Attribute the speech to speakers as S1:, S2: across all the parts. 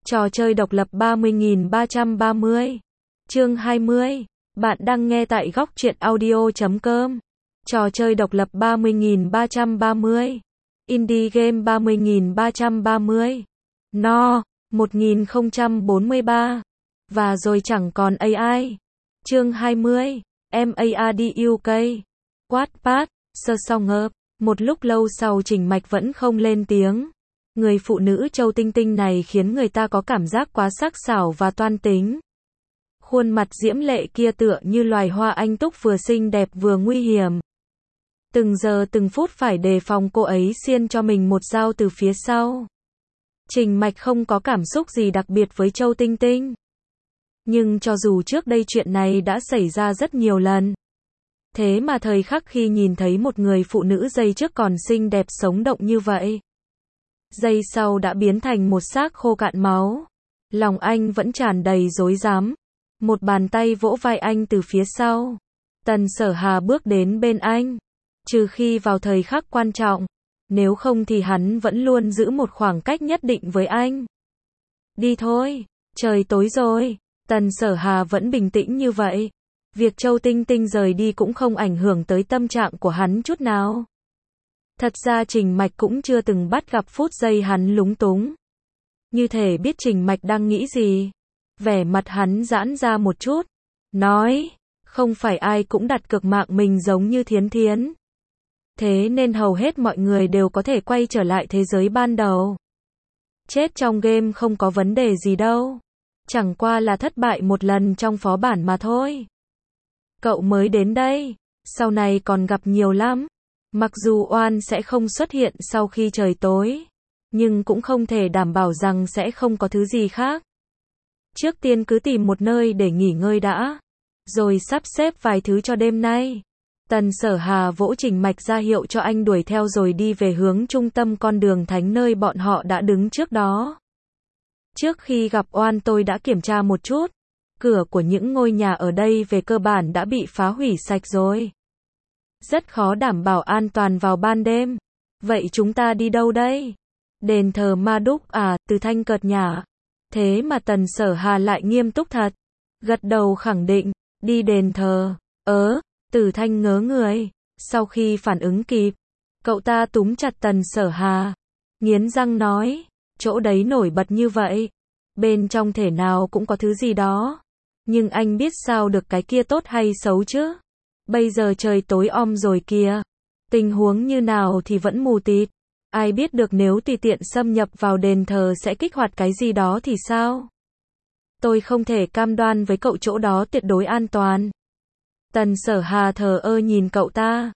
S1: Trò chơi độc lập 30.330. Chương 20. Bạn đang nghe tại góc truyện audio.com. Trò chơi độc lập 30.330. Indie game 30.330. No. 1043. Và rồi chẳng còn AI. Chương 20. MADUK. Wattpad. Sơ song ngợp. Một lúc lâu sau Trình Mạch vẫn không lên tiếng. Người phụ nữ Châu Tinh Tinh này khiến người ta có cảm giác quá sắc sảo và toan tính. Khuôn mặt diễm lệ kia tựa như loài hoa anh túc vừa xinh đẹp vừa nguy hiểm. Từng giờ từng phút phải đề phòng cô ấy xiên cho mình một dao từ phía sau. Trình Mạch không có cảm xúc gì đặc biệt với Châu Tinh Tinh. Nhưng cho dù trước đây chuyện này đã xảy ra rất nhiều lần. Thế mà thời khắc khi nhìn thấy một người phụ nữ giây trước còn xinh đẹp sống động như vậy, giây sau đã biến thành một xác khô cạn máu. Lòng anh vẫn tràn đầy rối rắm. Một bàn tay vỗ vai anh từ phía sau. Tần Sở Hà bước đến bên anh. Trừ khi vào thời khắc quan trọng. Nếu không thì hắn vẫn luôn giữ một khoảng cách nhất định với anh. Đi thôi, trời tối rồi. Tần Sở Hà vẫn bình tĩnh như vậy. Việc Châu Tinh Tinh rời đi cũng không ảnh hưởng tới tâm trạng của hắn chút nào. Thật ra Trình Mạch cũng chưa từng bắt gặp phút giây hắn lúng túng. Như thể biết Trình Mạch đang nghĩ gì. Vẻ mặt hắn giãn ra một chút. Nói, không phải ai cũng đặt cược mạng mình giống như Thiến Thiến. Thế nên hầu hết mọi người đều có thể quay trở lại thế giới ban đầu. Chết trong game không có vấn đề gì đâu. Chẳng qua là thất bại một lần trong phó bản mà thôi. Cậu mới đến đây, sau này còn gặp nhiều lắm. Mặc dù oan sẽ không xuất hiện sau khi trời tối, nhưng cũng không thể đảm bảo rằng sẽ không có thứ gì khác. Trước tiên cứ tìm một nơi để nghỉ ngơi đã, rồi sắp xếp vài thứ cho đêm nay. Tần Sở Hà vỗ Trình Mạch ra hiệu cho anh đuổi theo rồi đi về hướng trung tâm con đường thánh nơi bọn họ đã đứng trước đó. Trước khi gặp oan tôi đã kiểm tra một chút. Cửa của những ngôi nhà ở đây về cơ bản đã bị phá hủy sạch rồi. Rất khó đảm bảo an toàn vào ban đêm. Vậy chúng ta đi đâu đây? Đền thờ Ma Đúc à? Từ Thanh cợt nhả. Thế mà Tần Sở Hà lại nghiêm túc thật. Gật đầu khẳng định. Đi đền thờ. Từ Thanh ngớ người. Sau khi phản ứng kịp, cậu ta túm chặt Tần Sở Hà. Nghiến răng nói. Chỗ đấy nổi bật như vậy. Bên trong thể nào cũng có thứ gì đó. Nhưng anh biết sao được cái kia tốt hay xấu chứ? Bây giờ trời tối om rồi kìa. Tình huống như nào thì vẫn mù tịt. Ai biết được nếu tùy tiện xâm nhập vào đền thờ sẽ kích hoạt cái gì đó thì sao? Tôi không thể cam đoan với cậu chỗ đó tuyệt đối an toàn. Tần Sở Hà thờ ơ nhìn cậu ta.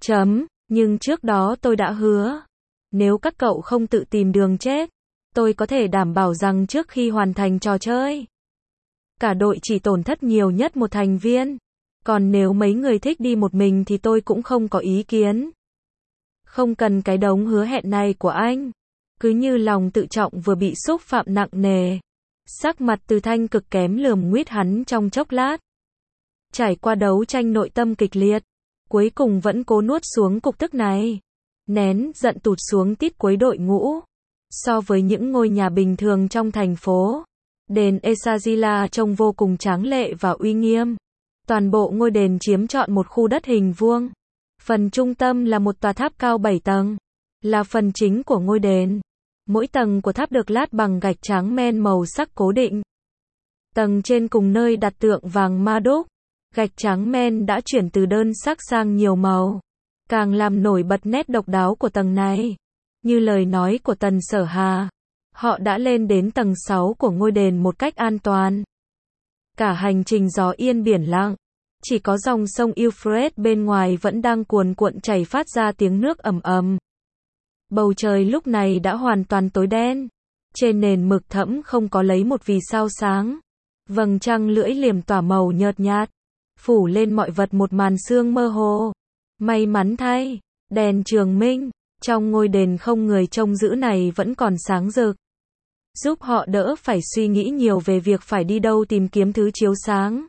S1: Nhưng trước đó tôi đã hứa. Nếu các cậu không tự tìm đường chết, tôi có thể đảm bảo rằng trước khi hoàn thành trò chơi, cả đội chỉ tổn thất nhiều nhất một thành viên. Còn nếu mấy người thích đi một mình thì tôi cũng không có ý kiến. Không cần cái đống hứa hẹn này của anh. Cứ như lòng tự trọng vừa bị xúc phạm nặng nề. Sắc mặt Từ Thanh cực kém lườm nguýt hắn trong chốc lát. Trải qua đấu tranh nội tâm kịch liệt, cuối cùng vẫn cố nuốt xuống cục tức này. Nén giận tụt xuống tít cuối đội ngũ. So với những ngôi nhà bình thường trong thành phố, đền Esagila trông vô cùng tráng lệ và uy nghiêm. Toàn bộ ngôi đền chiếm trọn một khu đất hình vuông. Phần trung tâm là một tòa tháp cao 7 tầng, là phần chính của ngôi đền. Mỗi tầng của tháp được lát bằng gạch trắng men màu sắc cố định. Tầng trên cùng nơi đặt tượng vàng Ma Đúc, gạch trắng men đã chuyển từ đơn sắc sang nhiều màu, càng làm nổi bật nét độc đáo của tầng này. Như lời nói của Tần Sở Hà, họ đã lên đến tầng 6 của ngôi đền một cách an toàn. Cả hành trình gió yên biển lặng, chỉ có dòng sông Euphrates bên ngoài vẫn đang cuồn cuộn chảy phát ra tiếng nước ầm ầm. Bầu trời lúc này đã hoàn toàn tối đen, trên nền mực thẫm không có lấy một vì sao sáng. Vầng trăng lưỡi liềm tỏa màu nhợt nhạt, phủ lên mọi vật một màn sương mơ hồ. May mắn thay, đèn trường minh trong ngôi đền không người trông giữ này vẫn còn sáng rực, giúp họ đỡ phải suy nghĩ nhiều về việc phải đi đâu tìm kiếm thứ chiếu sáng.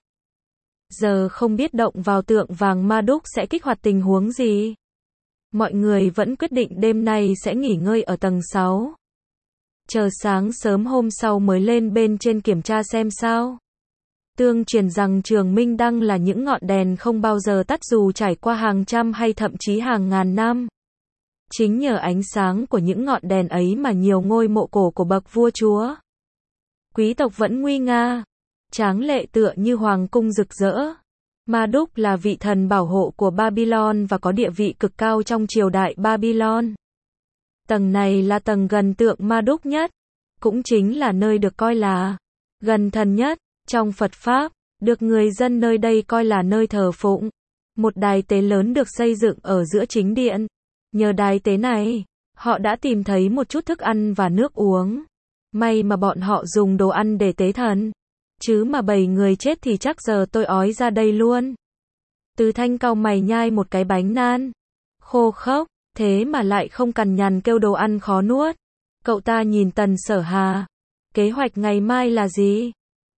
S1: Giờ không biết động vào tượng vàng Ma Đúc sẽ kích hoạt tình huống gì. Mọi người vẫn quyết định đêm nay sẽ nghỉ ngơi ở tầng 6. chờ sáng sớm hôm sau mới lên bên trên kiểm tra xem sao. Tương truyền rằng Trường Minh Đăng là những ngọn đèn không bao giờ tắt dù trải qua hàng trăm hay thậm chí hàng ngàn năm. Chính nhờ ánh sáng của những ngọn đèn ấy mà nhiều ngôi mộ cổ của bậc vua chúa, quý tộc vẫn nguy nga, tráng lệ tựa như hoàng cung rực rỡ. Marduk là vị thần bảo hộ của Babylon và có địa vị cực cao trong triều đại Babylon. Tầng này là tầng gần tượng Marduk nhất, cũng chính là nơi được coi là gần thần nhất. Trong Phật Pháp, được người dân nơi đây coi là nơi thờ phụng. Một đài tế lớn được xây dựng ở giữa chính điện. Nhờ đài tế này, họ đã tìm thấy một chút thức ăn và nước uống. May mà bọn họ dùng đồ ăn để tế thần. Chứ mà 7 người chết thì chắc giờ tôi ói ra đây luôn. Từ Thanh cau mày nhai một cái bánh nan. Khô khốc, thế mà lại không cằn nhằn kêu đồ ăn khó nuốt. Cậu ta nhìn Tần Sở Hà. Kế hoạch ngày mai là gì?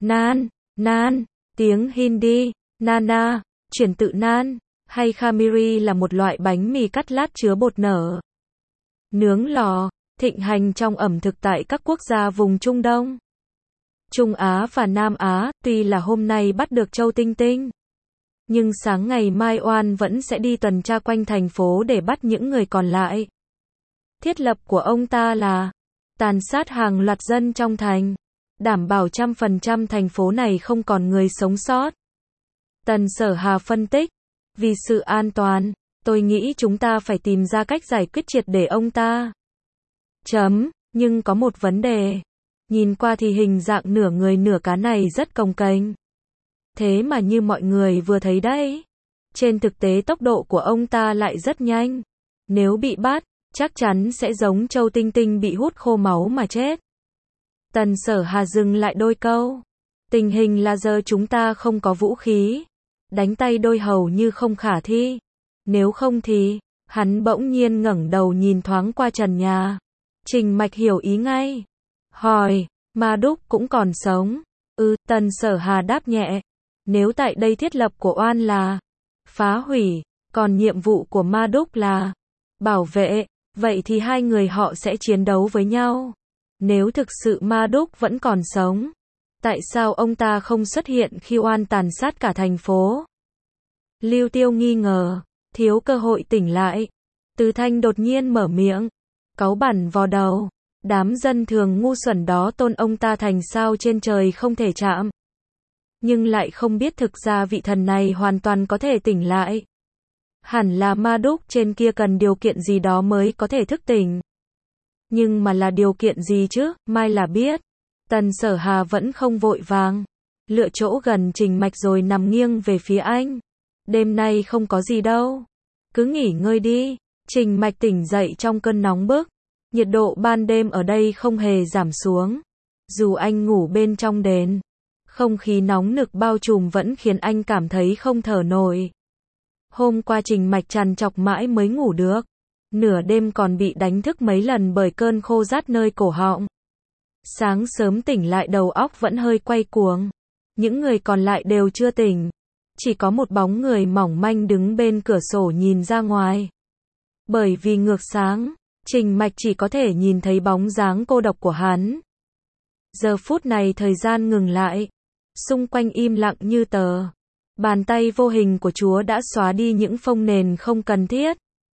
S1: Nan, tiếng Hindi, nana, chuyển tự nan, hay khamiri là một loại bánh mì cắt lát chứa bột nở. Nướng lò, thịnh hành trong ẩm thực tại các quốc gia vùng Trung Đông, Trung Á và Nam Á. Tuy là hôm nay bắt được Châu Tinh Tinh, nhưng sáng ngày mai Oan vẫn sẽ đi tuần tra quanh thành phố để bắt những người còn lại. Thiết lập của ông ta là tàn sát hàng loạt dân trong thành, đảm bảo 100% thành phố này không còn người sống sót. Tần Sở Hà phân tích, vì sự an toàn, tôi nghĩ chúng ta phải tìm ra cách giải quyết triệt để ông ta. Nhưng có một vấn đề. Nhìn qua thì hình dạng nửa người nửa cá này rất cồng kềnh. Thế mà như mọi người vừa thấy đấy, trên thực tế tốc độ của ông ta lại rất nhanh. Nếu bị bắt, chắc chắn sẽ giống Châu Tinh Tinh bị hút khô máu mà chết. Tần Sở Hà dừng lại đôi câu. Tình hình là giờ chúng ta không có vũ khí. Đánh tay đôi hầu như không khả thi. Nếu không thì, hắn bỗng nhiên ngẩng đầu nhìn thoáng qua trần nhà. Trình Mạch hiểu ý ngay. Hỏi, Marduk cũng còn sống? Tần Sở Hà đáp nhẹ. Nếu tại đây thiết lập của Oan là phá hủy, còn nhiệm vụ của Marduk là bảo vệ, vậy thì hai người họ sẽ chiến đấu với nhau. Nếu thực sự Marduk vẫn còn sống, tại sao ông ta không xuất hiện khi Oan tàn sát cả thành phố? Lưu Tiêu nghi ngờ, thiếu cơ hội tỉnh lại. Từ Thanh đột nhiên mở miệng, cáu bẳn vò đầu. Đám dân thường ngu xuẩn đó tôn ông ta thành sao trên trời không thể chạm. Nhưng lại không biết thực ra vị thần này hoàn toàn có thể tỉnh lại. Hẳn là Marduk trên kia cần điều kiện gì đó mới có thể thức tỉnh. Nhưng mà là điều kiện gì chứ, mai là biết. Tần Sở Hà vẫn không vội vàng. Lựa chỗ gần Trình Mạch rồi nằm nghiêng về phía anh. Đêm nay không có gì đâu. Cứ nghỉ ngơi đi. Trình Mạch tỉnh dậy trong cơn nóng bức. Nhiệt độ ban đêm ở đây không hề giảm xuống. Dù anh ngủ bên trong đền, không khí nóng nực bao trùm vẫn khiến anh cảm thấy không thở nổi. Hôm qua Trình Mạch trằn trọc mãi mới ngủ được. Nửa đêm còn bị đánh thức mấy lần bởi cơn khô rát nơi cổ họng. Sáng sớm tỉnh lại đầu óc vẫn hơi quay cuồng. Những người còn lại đều chưa tỉnh. Chỉ có một bóng người mỏng manh đứng bên cửa sổ nhìn ra ngoài. Bởi vì ngược sáng, Trình Mạch chỉ có thể nhìn thấy bóng dáng cô độc của hắn. Giờ phút này thời gian ngừng lại. Xung quanh im lặng như tờ. Bàn tay vô hình của Chúa đã xóa đi những phông nền không cần thiết.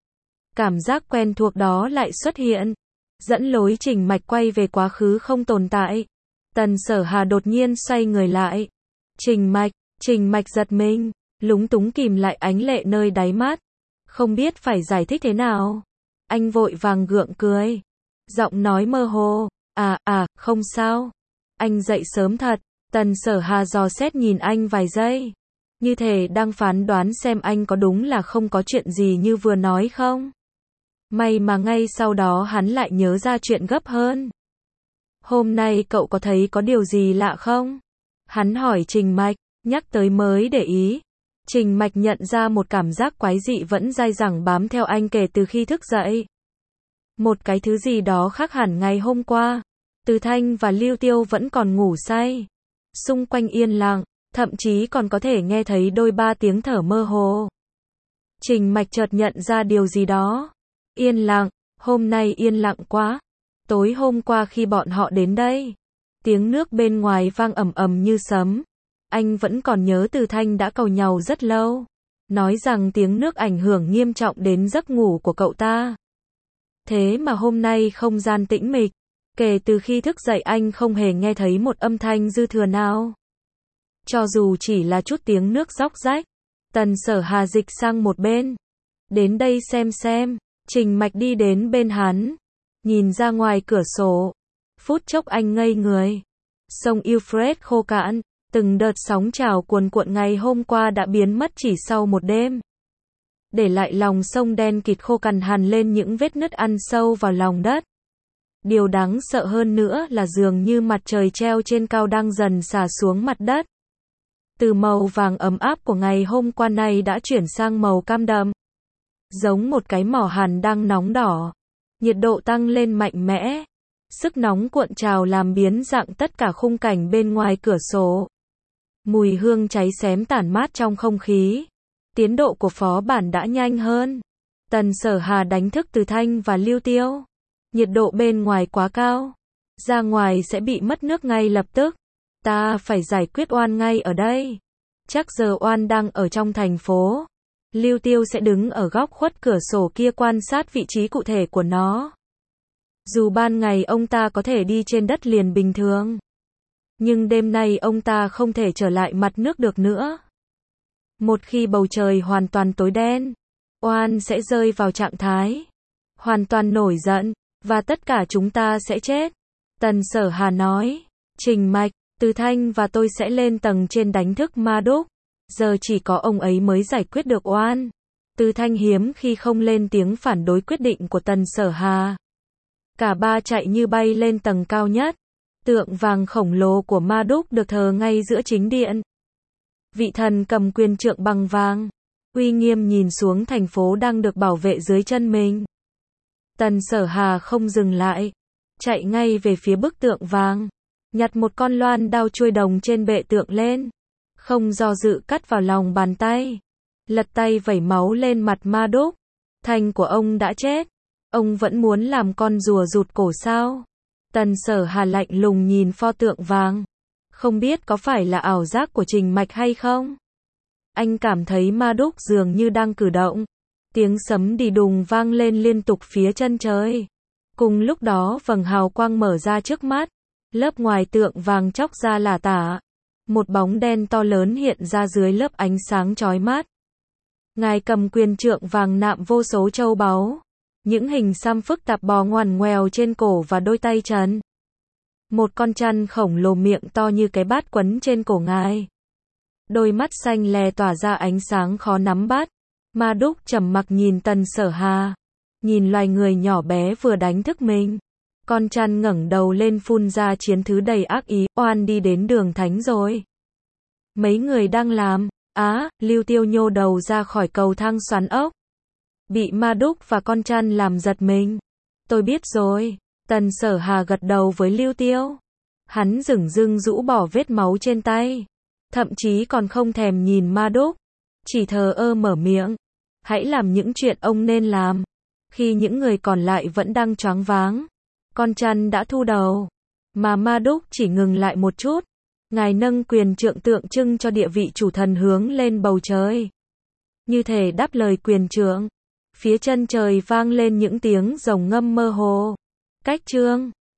S1: Cảm giác quen thuộc đó lại xuất hiện. Dẫn lối Trình Mạch quay về quá khứ không tồn tại. Tần Sở Hà đột nhiên xoay người lại. Trình Mạch giật mình, lúng túng kìm lại ánh lệ nơi đáy mắt. Không biết phải giải thích thế nào. Anh vội vàng gượng cười. Giọng nói mơ hồ. Không sao. Anh dậy sớm thật. Tần Sở Hà dò xét nhìn anh vài giây. Như thể đang phán đoán xem anh có đúng là không có chuyện gì như vừa nói không. May mà ngay sau đó hắn lại nhớ ra chuyện gấp hơn. Hôm nay cậu có thấy có điều gì lạ không? Hắn hỏi Trình Mạch, nhắc tới mới để ý. Trình Mạch nhận ra một cảm giác quái dị vẫn dai dẳng bám theo anh kể từ khi thức dậy. Một cái thứ gì đó khác hẳn ngày hôm qua. Từ Thanh và Lưu Tiêu vẫn còn ngủ say. Xung quanh yên lặng, thậm chí còn có thể nghe thấy đôi ba tiếng thở mơ hồ. Trình Mạch chợt nhận ra điều gì đó. Yên lặng, hôm nay yên lặng quá. Tối hôm qua khi bọn họ đến đây, tiếng nước bên ngoài vang ầm ầm như sấm. Anh vẫn còn nhớ Từ Thanh đã càu nhàu rất lâu, nói rằng tiếng nước ảnh hưởng nghiêm trọng đến giấc ngủ của cậu ta. Thế mà hôm nay không gian tĩnh mịch, kể từ khi thức dậy anh không hề nghe thấy một âm thanh dư thừa nào. Cho dù chỉ là chút tiếng nước róc rách. Tần Sở Hà dịch sang một bên. Đến đây xem. Trình Mạch đi đến bên hắn, nhìn ra ngoài cửa sổ. Phút chốc anh ngây người. Sông Euphrates khô cạn, từng đợt sóng trào cuồn cuộn ngày hôm qua đã biến mất chỉ sau một đêm. Để lại lòng sông đen kịt khô cằn hằn lên những vết nứt ăn sâu vào lòng đất. Điều đáng sợ hơn nữa là dường như mặt trời treo trên cao đang dần xả xuống mặt đất. Từ màu vàng ấm áp của ngày hôm qua này đã chuyển sang màu cam đậm. Giống một cái mỏ hàn đang nóng đỏ. Nhiệt độ tăng lên mạnh mẽ. Sức nóng cuộn trào làm biến dạng tất cả khung cảnh bên ngoài cửa sổ. Mùi hương cháy xém tản mát trong không khí. Tiến độ của phó bản đã nhanh hơn. Tần Sở Hà đánh thức Từ Thanh và Lưu Tiêu. Nhiệt độ bên ngoài quá cao. Ra ngoài sẽ bị mất nước ngay lập tức. Ta phải giải quyết Oan ngay ở đây. Chắc giờ Oan đang ở trong thành phố. Lưu Tiêu sẽ đứng ở góc khuất cửa sổ kia quan sát vị trí cụ thể của nó. Dù ban ngày ông ta có thể đi trên đất liền bình thường, nhưng đêm nay ông ta không thể trở lại mặt nước được nữa. Một khi bầu trời hoàn toàn tối đen, Oan sẽ rơi vào trạng thái hoàn toàn nổi giận, và tất cả chúng ta sẽ chết. Tần Sở Hà nói. Trình Mạch, Từ Thanh và tôi sẽ lên tầng trên đánh thức Ma Đúc. Giờ chỉ có ông ấy mới giải quyết được Oan. Từ Thanh hiếm khi không lên tiếng phản đối quyết định của Tần Sở Hà. Cả ba chạy như bay lên tầng cao nhất. Tượng vàng khổng lồ của Ma Đúc được thờ ngay giữa chính điện. Vị thần cầm quyền trượng bằng vàng, uy nghiêm nhìn xuống thành phố đang được bảo vệ dưới chân mình. Tần Sở Hà không dừng lại, chạy ngay về phía bức tượng vàng, nhặt một con loan đao chuôi đồng trên bệ tượng lên, không do dự cắt vào lòng bàn tay, lật tay vẩy máu lên mặt Ma Đúc. Thành của ông đã chết, ông vẫn muốn làm con rùa rụt cổ sao? Tần Sở Hà lạnh lùng nhìn pho tượng vàng, không biết có phải là ảo giác của Trình Mạch hay không? Anh cảm thấy Ma Đúc dường như đang cử động. Tiếng sấm đì đùng vang lên liên tục phía chân trời. Cùng lúc đó vầng hào quang mở ra trước mắt. Lớp ngoài tượng vàng chóc ra lả tả. Một bóng đen to lớn hiện ra dưới lớp ánh sáng chói mắt. Ngài cầm quyền trượng vàng nạm vô số châu báu. Những hình xăm phức tạp bò ngoằn ngoèo trên cổ và đôi tay trần. Một con chăn khổng lồ miệng to như cái bát quấn trên cổ ngài. Đôi mắt xanh lè tỏa ra ánh sáng khó nắm bắt. Ma Đúc trầm mặc nhìn Tần Sở Hà. Nhìn loài người nhỏ bé vừa đánh thức mình. Con chăn ngẩng đầu lên phun ra chiến thứ đầy ác ý. Oan đi đến đường thánh rồi. Mấy người đang làm. Lưu Tiêu nhô đầu ra khỏi cầu thang xoắn ốc. Bị Ma Đúc và con chăn làm giật mình. Tôi biết rồi. Tần Sở Hà gật đầu với Lưu Tiêu. Hắn dửng dưng rũ bỏ vết máu trên tay. Thậm chí còn không thèm nhìn Ma Đúc. Chỉ thờ ơ mở miệng. Hãy làm những chuyện ông nên làm. Khi những người còn lại vẫn đang choáng váng, con chăn đã thu đầu. Mà Ma Đúc chỉ ngừng lại một chút. Ngài nâng quyền trượng tượng trưng cho địa vị chủ thần hướng lên bầu trời. Như thể đáp lời quyền trượng. Phía chân trời vang lên những tiếng rồng ngâm mơ hồ. Cách chương